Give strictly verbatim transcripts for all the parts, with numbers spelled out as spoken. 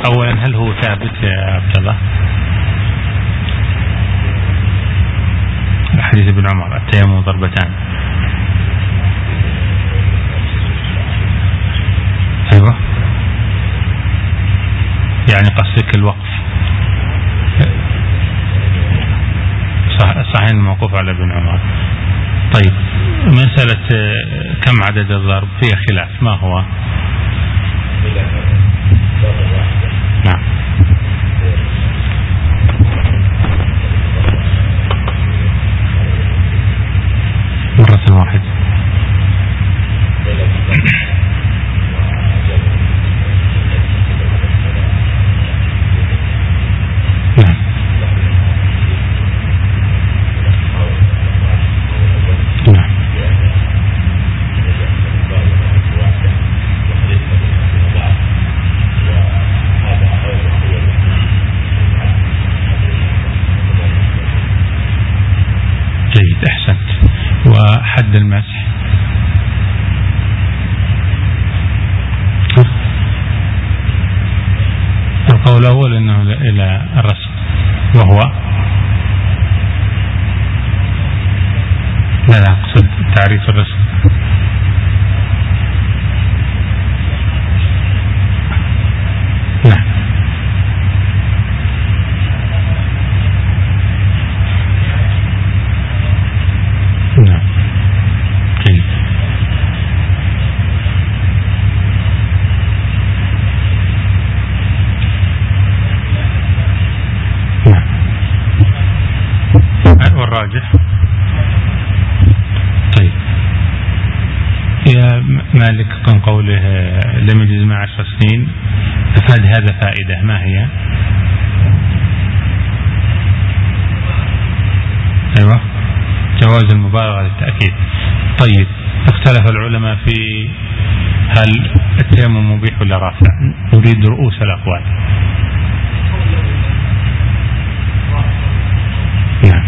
أولا هل هو ثابت يا عبد الله؟ حديث ابن عمر التيمم ضربتان. أيوة، يعني قصدك الوقف. صحيح الموقوف على ابن عمر. طيب مسألة كم عدد الضرب فيها خلاف، ما هو؟ نعم. مرة واحدة. نعم. نعم. جيد، أحسنت. وحد المسح القول الأول أنه إلى الرسم، وهو لا لا أقصد تعريف الرسم. نعم. نعم. جيد. نعم. والراجح. طيب يا مالك من قوله لم يجز مع عشر سنين أفاد هذا فائدة، ما هي؟ أيوة، جواز المبالغة للتأكيد. طيب اختلف العلماء في هل التيمم مبيح ولا رافع، نريد رؤوس الأقوال. نعم.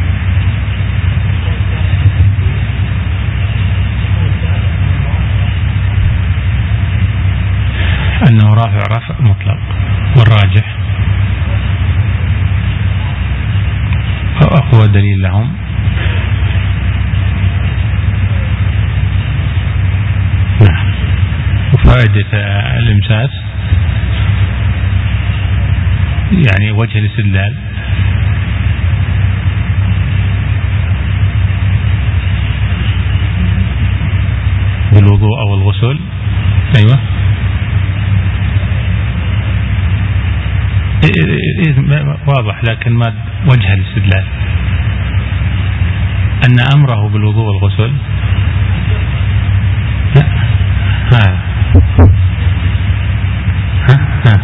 أنه رافع رفع مطلق، والراجح أقوى دليل لهم نعم. وفائدة الإمساس يعني وجه الاستدلال بالوضوء أو الغسل. أيوة، واضح، لكن ما وجه الاستدلال أن أمره بالوضوء والغسل. ها ها ها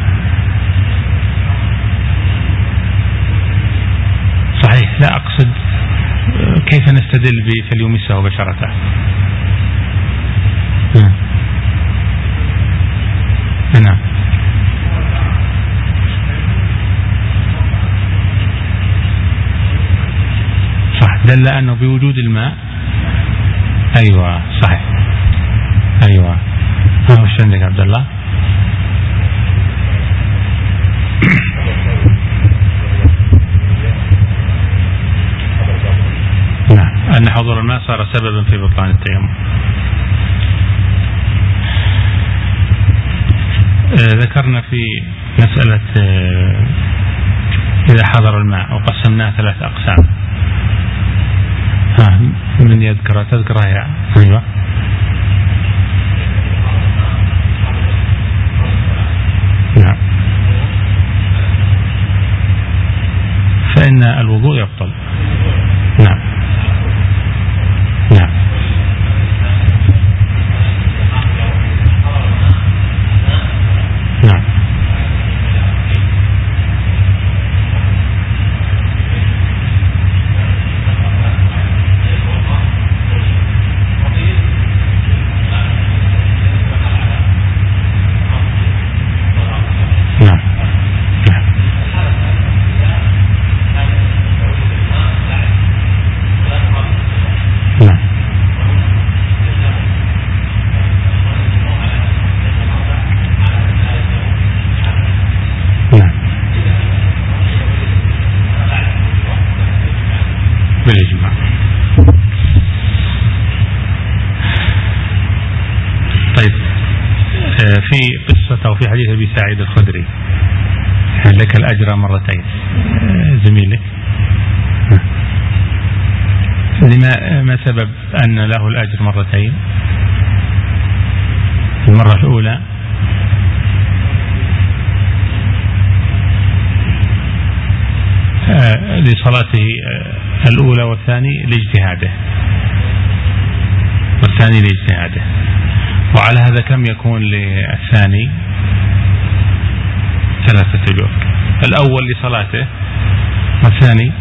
صحيح، لا أقصد كيف نستدل به فليمسه بشرته. نعم. صح، دل أنه بوجود الماء. أيوة صحيح. أيوة. ها وش عندك عبد الله؟ نعم، أن حضور الماء صار سببا في بطلان التيمم. آه ذكرنا في مسألة آه إذا حضر الماء وقسمناه ثلاث أقسام. ها من يذكر تذكرها يا أيوة. نعم. فإن الوضوء يبطل. نعم. نعم. نعم. في قصة أو في حديث أبي سعيد الخدري لك الأجر مرتين زميلك، لما ما سبب أن له الأجر مرتين؟ المرة الأولى لصلاته الأولى، والثاني لاجتهاده والثاني لاجتهاده وعلى هذا كم يكون للثاني؟ ثلاثة أجور، الأول لصلاته، والثاني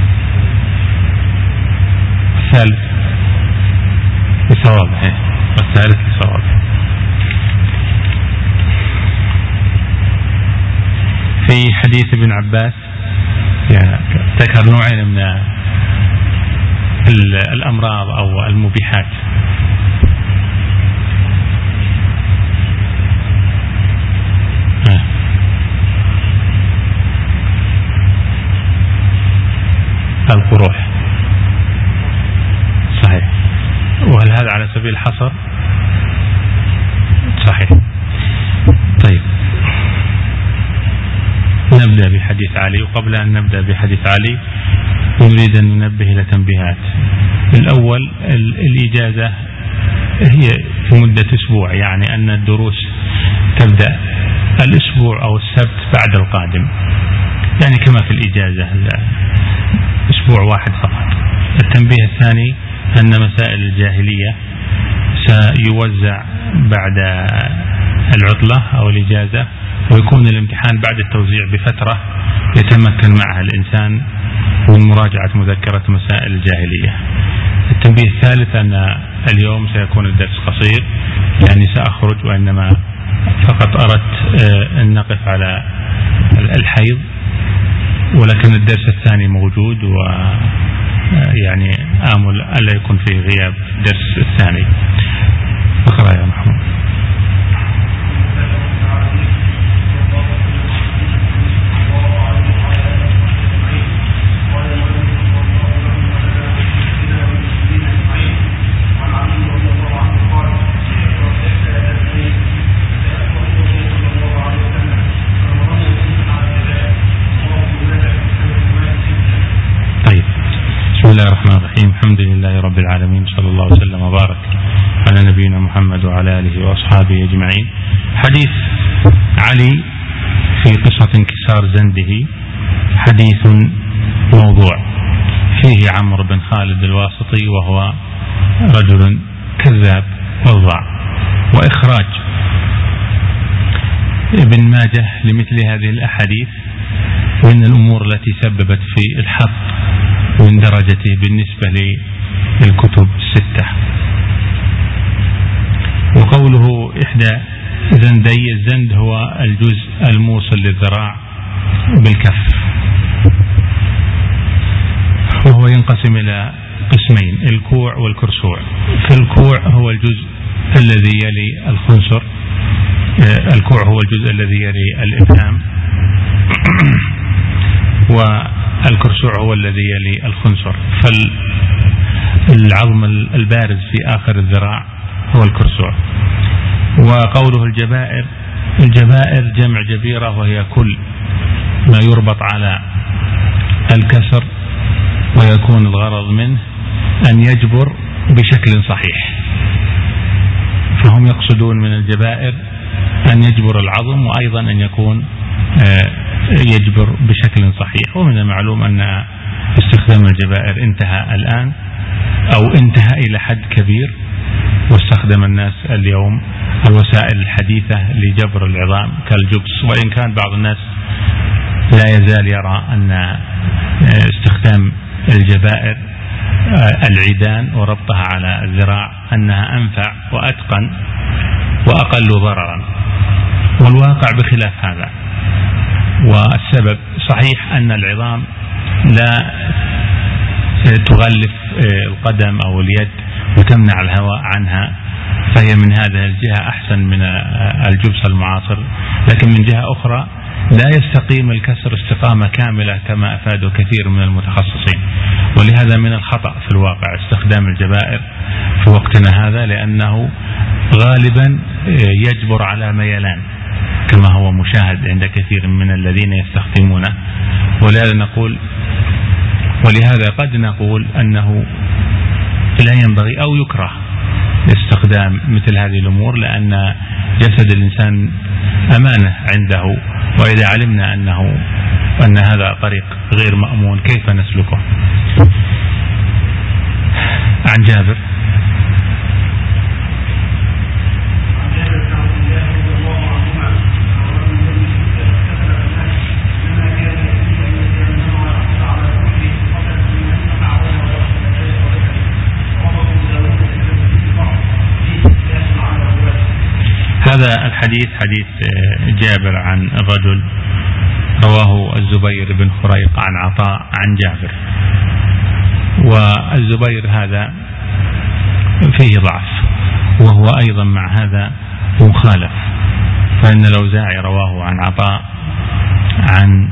الثالث لصوابه، والثالث لصوابه. في حديث ابن عباس ذكر نوعين من الأمراض أو المبيحات، القروح، صحيح، وهل هذا على سبيل الحصر؟ صحيح. طيب نبدأ بحديث علي، وقبل أن نبدأ بحديث علي نريد أن ننبه إلى تنبيهات. الأول الإجازة هي في مدة أسبوع، يعني أن الدروس تبدأ الأسبوع أو السبت بعد القادم، يعني كما في الإجازة أسبوع واحد فقط. التنبيه الثاني أن مسائل الجاهلية سيوزع بعد العطلة أو الإجازة، ويكون الامتحان بعد التوزيع بفترة يتمكن معها الإنسان من مراجعة مذكرة مسائل الجاهلية. التنبيه الثالث أن اليوم سيكون الدرس قصير، يعني سأخرج، وإنما فقط أردت أن نقف على الحيض، ولكن الدرس الثاني موجود، ويعني آمل ألا يكون فيه غياب الدرس الثاني. اقرأ يا محمود. بسم الله الرحمن الرحيم، الحمد لله رب العالمين، صلى الله وسلم وبارك على نبينا محمد وعلى آله وأصحابه أجمعين. حديث علي في قصة انكسار زنده حديث موضوع، فيه عمرو بن خالد الواسطي وهو رجل كذاب وضع، وإخراج ابن ماجه لمثل هذه الأحاديث من الأمور التي سببت في الحط من درجته بالنسبة للكتب الستة. وقوله إحدى زندي، الزند هو الجزء الموصل للذراع بالكف، وهو ينقسم إلى قسمين، الكوع والكرسوع. فالكوع هو الجزء الذي يلي الخنصر، الكوع هو الجزء الذي يلي الإبهام، والكرسوع هو الذي يلي الخنصر. فالعظم البارز في آخر الذراع هو الكرسوع. وقوله الجبائر، الجبائر جمع جبيرة، وهي كل ما يربط على الكسر ويكون الغرض منه أن يجبر بشكل صحيح. فهم يقصدون من الجبائر أن يجبر العظم، وأيضا أن يكون يجبر بشكل صحيح. ومن المعلوم أن استخدام الجبائر انتهى الآن، أو انتهى إلى حد كبير، واستخدم الناس اليوم الوسائل الحديثة لجبر العظام كالجبس، وإن كان بعض الناس لا يزال يرى أن استخدام الجبائر العيدان وربطها على الذراع أنها أنفع وأتقن وأقل ضررا، والواقع بخلاف هذا. والسبب صحيح أن العظام لا تغلف القدم أو اليد وتمنع الهواء عنها، فهي من هذه الجهة أحسن من الجبس المعاصر، لكن من جهة أخرى لا يستقيم الكسر استقامة كاملة كما أفاده كثير من المتخصصين. ولهذا من الخطأ في الواقع استخدام الجبائر في وقتنا هذا، لأنه غالبا يجبر على ميلان كما هو مشاهد عند كثير من الذين يستخدمونه. ولهذا نقول ولهذا قد نقول أنه لا ينبغي أو يكره استخدام مثل هذه الأمور، لأن جسد الإنسان أمانة عنده، وإذا علمنا أنه أن هذا طريق غير مأمون كيف نسلكه؟ عن جابر هذا الحديث حديث جابر عن الرجل، رواه الزبير بن خريق عن عطاء عن جابر. والزبير هذا فيه ضعف، وهو أيضا مع هذا مخالف، فإن الأوزاعي رواه عن عطاء عن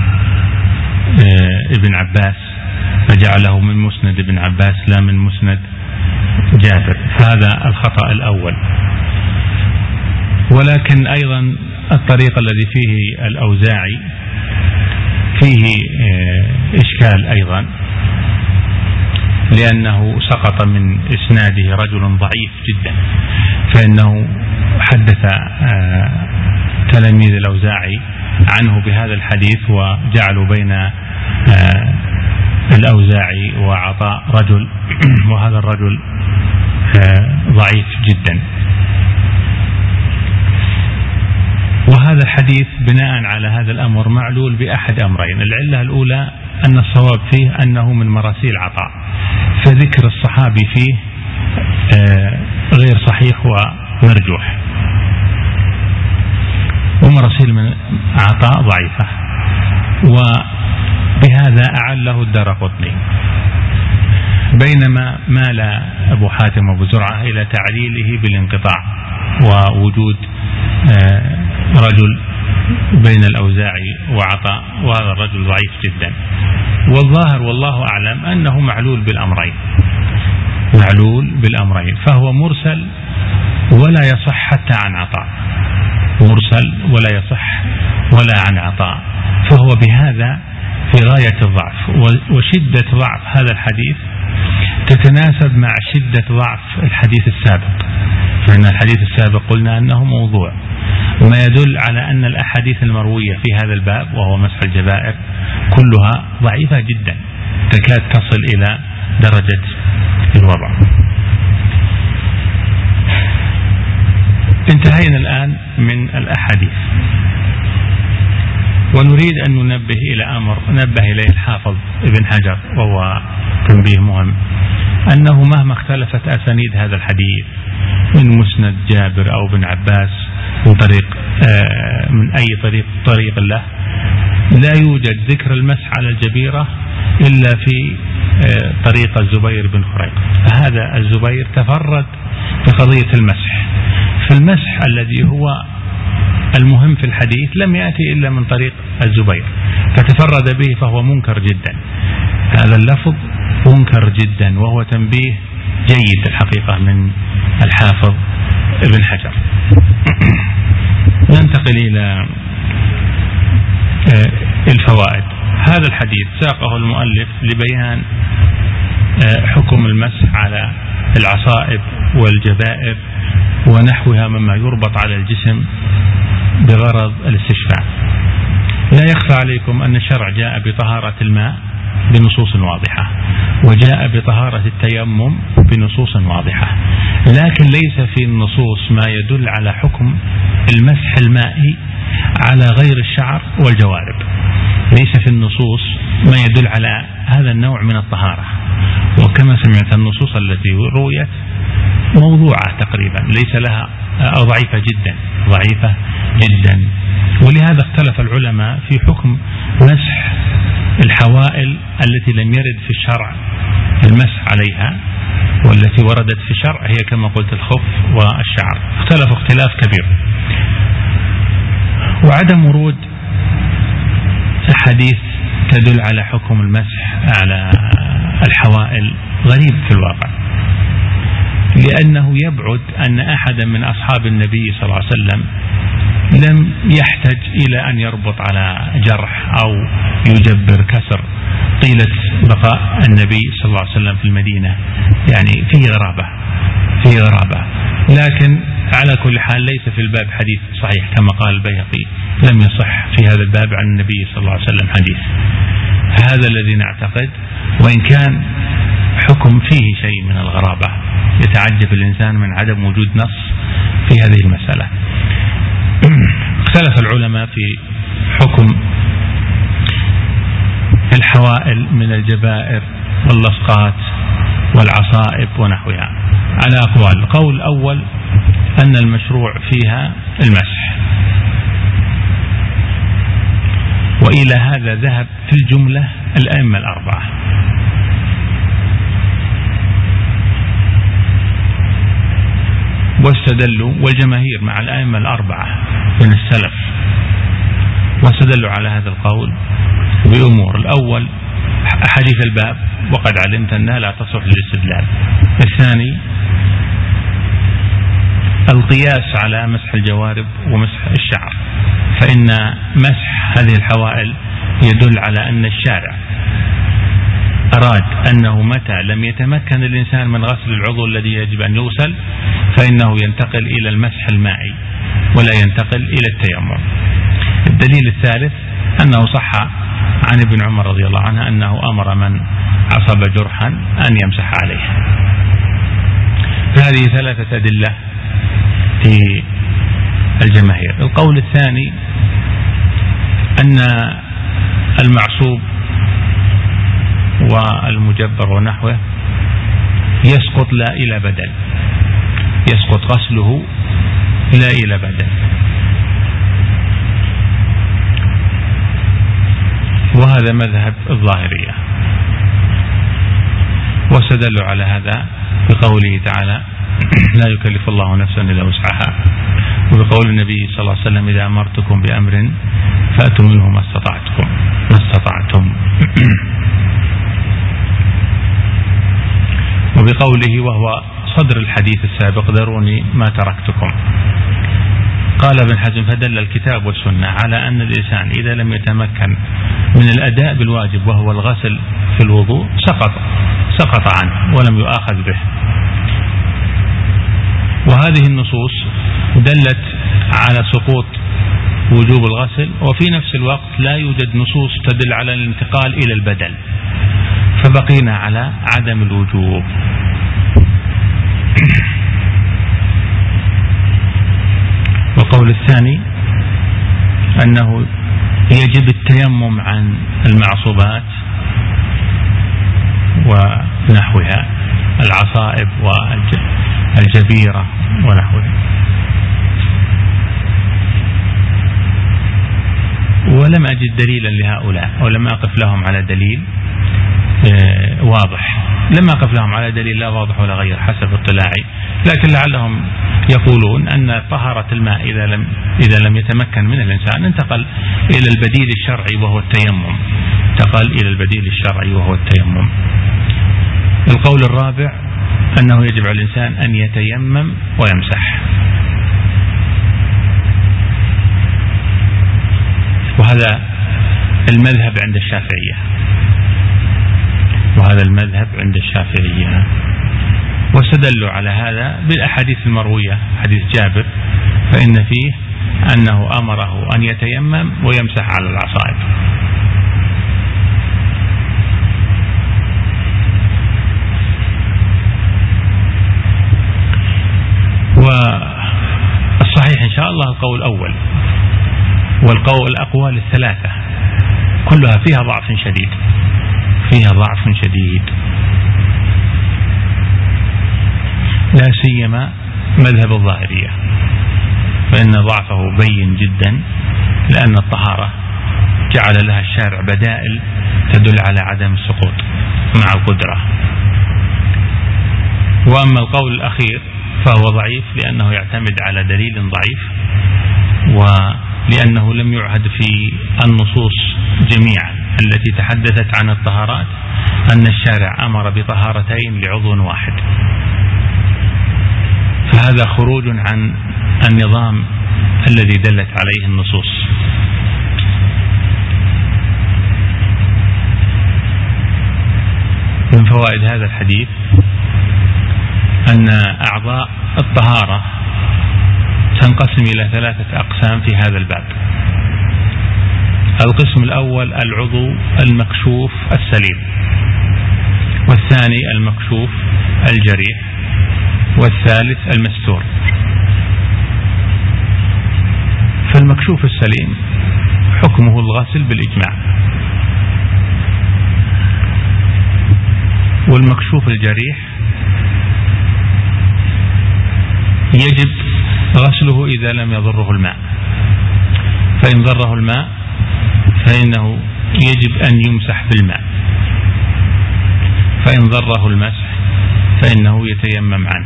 ابن عباس فجعله من مسند ابن عباس لا من مسند جابر، فهذا الخطأ الأول. ولكن أيضا الطريق الذي فيه الأوزاعي فيه إشكال أيضا، لأنه سقط من إسناده رجل ضعيف جدا، فإنه حدث تلاميذ الأوزاعي عنه بهذا الحديث، وجعلوا بين الأوزاعي وعطاء رجل، وهذا الرجل ضعيف جدا. وهذا الحديث بناء على هذا الأمر معلول بأحد أمرين. العلة الأولى أن الصواب فيه أنه من مراسيل عطاء، فذكر الصحابي فيه غير صحيح ومرجوح، ومراسيل من عطاء ضعيفة، وبهذا أعله الدارقطني، بينما مال أبو حاتم وأبو زرعة إلى تعليله بالانقطاع ووجود رجل بين الأوزاعي وعطاء، وهذا الرجل ضعيف جدا. والظاهر والله أعلم أنه معلول بالأمرين، معلول بالأمرين، فهو مرسل ولا يصح حتى عن عطاء، مرسل ولا يصح ولا عن عطاء، فهو بهذا في غاية الضعف. وشدة ضعف هذا الحديث تتناسب مع شدة ضعف الحديث السابق، فإن الحديث السابق قلنا أنه موضوع، ما يدل على أن الأحاديث المروية في هذا الباب وهو مسح الجبائر كلها ضعيفة جدا، تكاد تصل إلى درجة الوضع. انتهينا الآن من الأحاديث، ونريد أن ننبه إلى أمر نبه إليه الحافظ ابن حجر، وهو تنبيه مهم، أنه مهما اختلفت أسانيد هذا الحديث من مسند جابر أو ابن عباس من طريق من أي طريق طريق له، لا يوجد ذكر المسح على الجبيرة إلا في طريق الزبير بن خريق. فهذا الزبير تفرد بقضية المسح، فالمسح الذي هو المهم في الحديث لم يأتي إلا من طريق الزبير، فتفرد به فهو منكر جدا. هذا اللفظ منكر جدا، وهو تنبيه جيد الحقيقة من الحافظ ابن حجر. ننتقل إلى الفوائد. هذا الحديث ساقه المؤلف لبيان حكم المسح على العصائب والجبائر ونحوها مما يربط على الجسم بغرض الاستشفاء. لا يخفى عليكم أن الشرع جاء بطهارة الماء بنصوص واضحة، وجاء بطهارة التيمم بنصوص واضحة، لكن ليس في النصوص ما يدل على حكم المسح المائي على غير الشعر والجوارب. ليس في النصوص ما يدل على هذا النوع من الطهارة، وكما سمعت النصوص التي رويت موضوعة تقريبا، ليس لها أو ضعيفة جدا ضعيفة جدا. ولهذا اختلف العلماء في حكم مسح الحوائل التي لم يرد في الشرع المسح عليها، والتي وردت في الشرع هي كما قلت الخف والشعر، اختلف اختلاف كبير. وعدم ورود أحاديث تدل على حكم المسح على الحوائل غريب في الواقع، لأنه يبعد أن أحدا من أصحاب النبي صلى الله عليه وسلم لم يحتج إلى أن يربط على جرح أو يجبر كسر طيلة بقاء النبي صلى الله عليه وسلم في المدينة. يعني فيه غرابة فيه غرابة لكن على كل حال ليس في الباب حديث صحيح كما قال البيهقي، لم يصح في هذا الباب عن النبي صلى الله عليه وسلم حديث. هذا الذي نعتقد، وإن كان حكم فيه شيء من الغرابة، يتعجب الإنسان من عدم وجود نص في هذه المسألة. اختلف العلماء في حكم الحوائل من الجبائر واللصقات والعصائب ونحوها على أقوال. القول الأول أن المشروع فيها المسح، وإلى هذا ذهب في الجملة الأئمة الأربعة. واستدلوا والجماهير مع الأئمة الأربعة من السلف، واستدلوا على هذا القول بأمور. الأول حديث الباب وقد علمت أنها لا تصح للاستدلال. الثاني القياس على مسح الجوارب ومسح الشعر، فإن مسح هذه الحوائل يدل على أن الشارع أراد أنه متى لم يتمكن الإنسان من غسل العضو الذي يجب أن يغسل فإنه ينتقل إلى المسح المائي ولا ينتقل إلى التيمم. الدليل الثالث أنه صح عن ابن عمر رضي الله عنه أنه أمر من عصب جرحا أن يمسح عليه. هذه ثلاثة أدلة في الجماهير. القول الثاني أن المعصوب والمجبر ونحوه يسقط لا إلى بدل، يسقط غسله لا إلى بدل، وهذا مذهب الظاهرية. واستدلوا على هذا بقوله تعالى لا يكلف الله نفسا إلا وسعها، وبقول النبي صلى الله عليه وسلم إذا أمرتكم بأمر فأتوا منه ما استطعتكم ما استطعتم وبقوله وهو صدر الحديث السابق ذروني ما تركتكم. قال ابن حزم فدل الكتاب والسنة على أن الإنسان إذا لم يتمكن من الأداء بالواجب وهو الغسل في الوضوء سقط سقط عنه ولم يؤاخذ به. وهذه النصوص دلت على سقوط وجوب الغسل، وفي نفس الوقت لا يوجد نصوص تدل على الانتقال إلى البدل، فبقينا على عدم الوجوب. والقول الثاني أنه يجب التيمم عن المعصوبات ونحوها، العصائب والجبيرة ونحوها. ولم أجد دليلا لهؤلاء، ولم أقف لهم على دليل واضح، لم أقف لهم على دليل لا واضح ولا غير حسب اطلاعي، لكن لعلهم يقولون أن طهارة الماء إذا لم إذا لم يتمكن من الإنسان انتقل إلى البديل الشرعي وهو التيمم، انتقل إلى البديل الشرعي وهو التيمم. القول الرابع أنه يجب على الإنسان أن يتيمم ويمسح، وهذا المذهب عند الشافعية وهذا المذهب عند الشافعية واستدلوا على هذا بالأحاديث المروية، حديث جابر فإن فيه أنه أمره أن يتيمم ويمسح على العصائب. والصحيح إن شاء الله القول الأول، والقول الأقوال الثلاثة كلها فيها ضعف شديد فيها ضعف شديد لا سيما مذهب الظاهرية، فإن ضعفه بين جدا، لأن الطهارة جعل لها الشارع بدائل تدل على عدم السقوط مع القدرة. وأما القول الأخير فهو ضعيف لأنه يعتمد على دليل ضعيف، ولأنه لم يعهد في النصوص جميعا التي تحدثت عن الطهارات أن الشارع أمر بطهارتين لعضو واحد، فهذا خروج عن النظام الذي دلت عليه النصوص. من فوائد هذا الحديث أن أعضاء الطهارة تنقسم إلى ثلاثة أقسام في هذا الباب. القسم الأول العضو المكشوف السليم، والثاني المكشوف الجريح، والثالث المستور. فالمكشوف السليم حكمه الغسل بالإجماع، والمكشوف الجريح يجب غسله إذا لم يضره الماء، فإن ضره الماء فإنه يجب أن يمسح بالماء، فإن ضره المسح فإنه يتيمم عنه.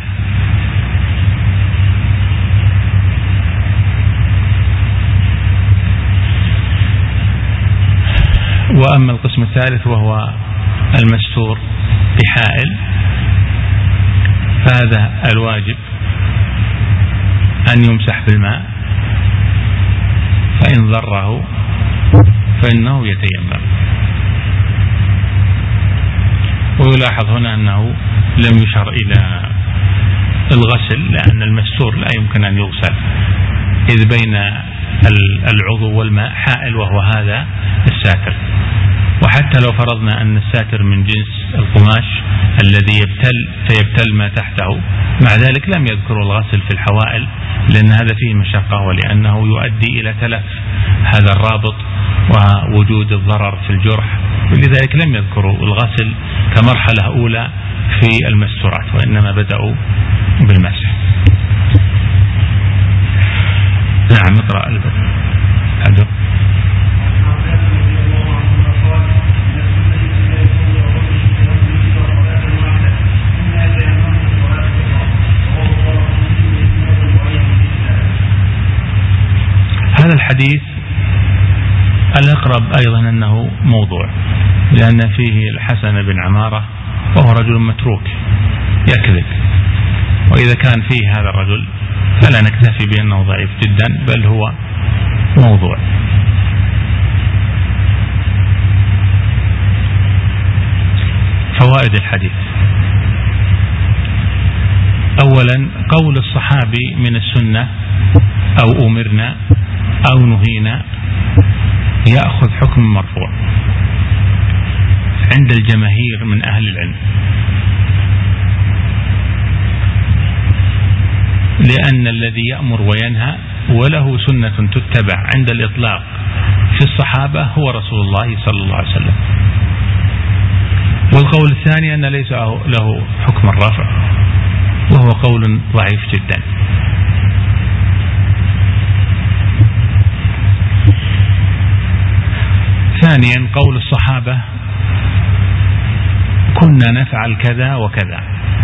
وأما القسم الثالث وهو المستور بحائل، فهذا الواجب أن يمسح بالماء، فإن ضره فإنه يتيمم. ويلاحظ هنا أنه لم يشر إلى الغسل، لأن المستور لا يمكن أن يغسل، إذ بين العضو والماء حائل وهو هذا الساتر. وحتى لو فرضنا أن الساتر من جنس القماش الذي يبتل فيبتل ما تحته، مع ذلك لم يذكروا الغسل في الحوائل، لأن هذا فيه مشقة، ولأنه يؤدي إلى تلف هذا الرابط ووجود الضرر في الجرح، ولذلك لم يذكروا الغسل كمرحلة أولى في المستورات، وإنما بدأوا بالمسح. نعم، اقرأ البدء. هذا الحديث الأقرب أيضا أنه موضوع، لأن فيه الحسن بن عمارة وهو رجل متروك يكذب، وإذا كان فيه هذا الرجل فلا نكتفي بأنه ضعيف جدا، بل هو موضوع. فوائد الحديث: أولا، قول الصحابي من السنة أو أمرنا أو نهينا يأخذ حكم مرفوع عند الجماهير من أهل العلم، لأن الذي يأمر وينهى وله سنة تتبع عند الإطلاق في الصحابة هو رسول الله صلى الله عليه وسلم. والقول الثاني أن ليس له حكم الرفع، وهو قول ضعيف جدا. ثانيا، قول الصحابة كنا نفعل كذا وكذا،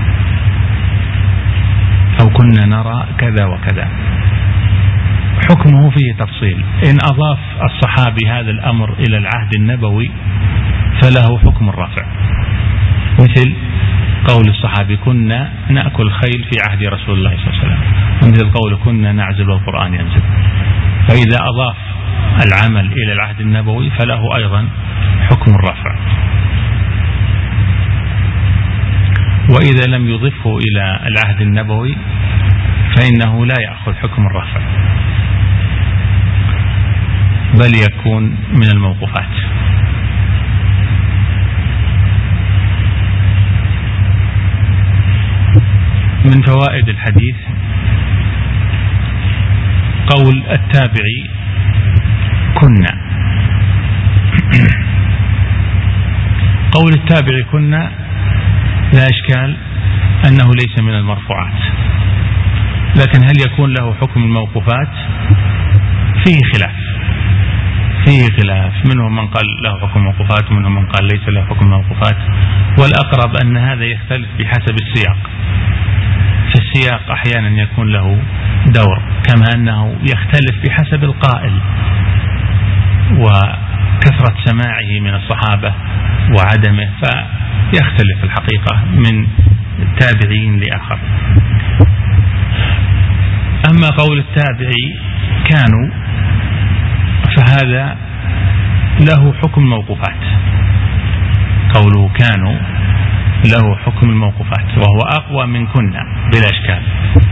أو كنا نرى كذا وكذا، حكمه فيه تفصيل. إن أضاف الصحابي هذا الأمر إلى العهد النبوي فله حكم الرفع، مثل قول الصحابي كنا نأكل الخيل في عهد رسول الله صلى الله عليه وسلم، ومثل قول كنا نعزل والقرآن ينزل. فإذا أضاف العمل إلى العهد النبوي فله أيضا حكم الرفع، وإذا لم يضفه إلى العهد النبوي فإنه لا يأخذ حكم الرفع، بل يكون من الموقوفات. من فوائد الحديث قول التابعي كنا. قول التابعي كنا لا إشكال أنه ليس من المرفوعات، لكن هل يكون له حكم الموقوفات؟ فيه خلاف فيه خلاف منهم من قال له حكم الموقوفات، ومنهم من قال ليس له حكم الموقوفات. والأقرب أن هذا يختلف بحسب السياق، فالسياق أحيانا يكون له دور، كما أنه يختلف بحسب القائل وكثرة سماعه من الصحابة وعدمه، فيختلف الحقيقة من تابعين لآخر. أما قول التابعي كانوا فهذا له حكم الموقوفات، قوله كانوا له حكم الموقوفات وهو أقوى من كنا بلا إشكال.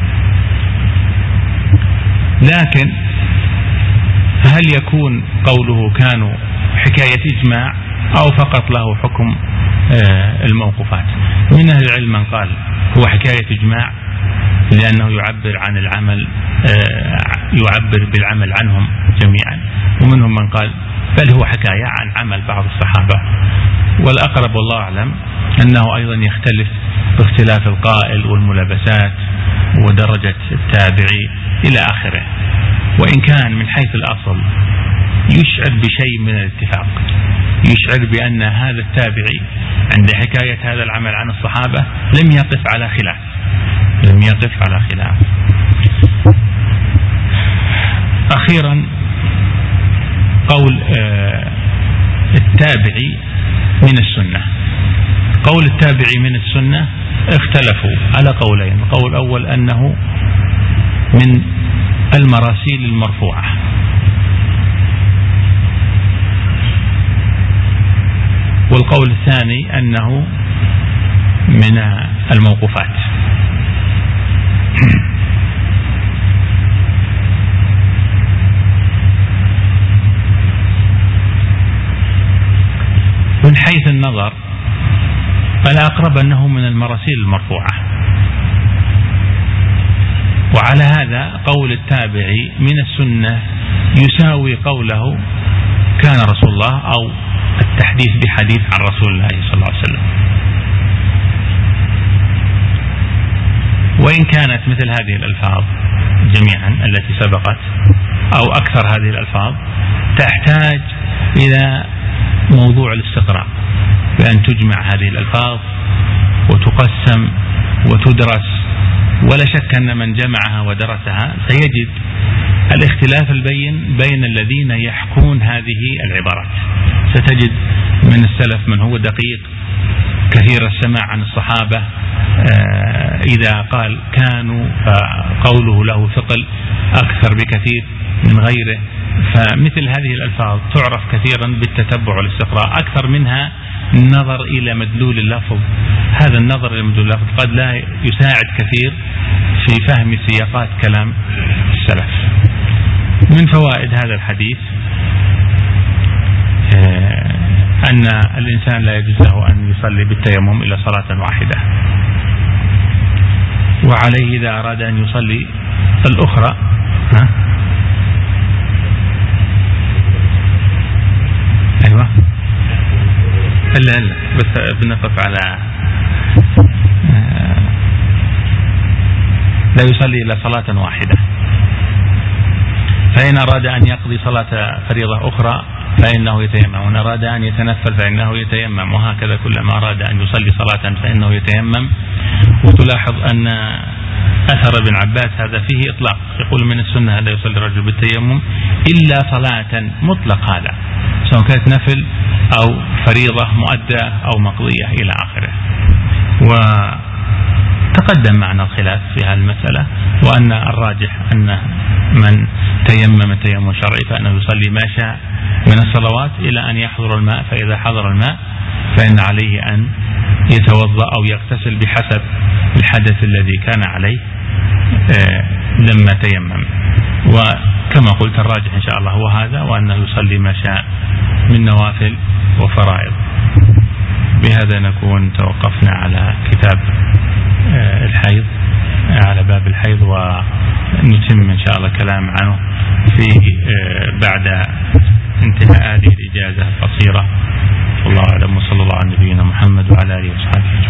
لكن هل يكون قوله كانوا حكاية إجماع أو فقط له حكم الموقوفات؟ من أهل العلم من قال هو حكاية إجماع لأنه يعبر عن العمل، يعبر بالعمل عنهم جميعا، ومنهم من قال بل هو حكاية عن عمل بعض الصحابة. والأقرب والله أعلم أنه أيضا يختلف باختلاف القائل والملابسات ودرجة التابعي إلى آخره، وإن كان من حيث الأصل يشعر بشيء من الاتفاق، يشعر بأن هذا التابعي عند حكاية هذا العمل عن الصحابة لم يقف على خلاف، لم يقف على خلاف. أخيرا قول التابعي من السنة. قول التابعي من السنة اختلفوا على قولين. القول الأول أنه من المراسيل المرفوعة، والقول الثاني أنه من الموقوفات. من حيث النظر الأقرب أنه من المراسيل المرفوعة، وعلى هذا قول التابعي من السنة يساوي قوله كان رسول الله أو التحديث بحديث عن رسول الله صلى الله عليه وسلم. وإن كانت مثل هذه الألفاظ جميعا التي سبقت أو أكثر هذه الألفاظ تحتاج إلى موضوع الاستقراء، بأن تجمع هذه الألفاظ وتقسم وتدرس، ولا شك أن من جمعها ودرسها سيجد الاختلاف البين بين الذين يحكون هذه العبارات. ستجد من السلف من هو دقيق كثير السماع عن الصحابة، إذا قال كانوا فقوله له ثقل أكثر بكثير من غيره. فمثل هذه الألفاظ تعرف كثيرا بالتتبع والاستقراء أكثر منها النظر إلى مدلول اللفظ. هذا النظر إلى مدلول اللفظ قد لا يساعد كثير في فهم سياقات كلام السلف. من فوائد هذا الحديث أن الإنسان لا يجوز له أن يصلي بالتيمم إلى صلاة واحدة، وعليه إذا أراد أن يصلي الأخرى ها؟ أيوة إلا إلا بس بنقف على لا يصلي إلا صلاة واحدة. فإن أراد أن يقضي صلاة فريضة أخرى فإنه يتيمم، وإن أراد أن يتنفل فإنه يتيمم، وهكذا كلما أراد أن يصلي صلاة فإنه يتيمم. وتلاحظ أن أثر ابن عباس هذا فيه إطلاق، يقول من السنة لا يصلي الرجل بالتيمم إلا صلاة، مطلق هذا سواء كانت نفل أو فريضة مؤدة أو مقضية إلى آخره. وتقدم معنا الخلاف في هذه المسألة، وأن الراجح أن من تيمم تيمم شرعي فإنه يصلي ما شاء من الصلوات إلى أن يحضر الماء، فإذا حضر الماء فإن عليه أن يتوضأ أو يغتسل بحسب الحدث الذي كان عليه لما تيمم. وكما قلت الراجح إن شاء الله هو هذا، وأنه يصلي ما شاء من نوافل وفرائض. بهذا نكون توقفنا على كتاب الحيض، على باب الحيض، ونتم إن شاء الله كلام عنه في بعد انتهاء هذه الإجازة القصيرة. والله أعلم، وصلى الله على نبينا محمد وعلى آله وصحبه.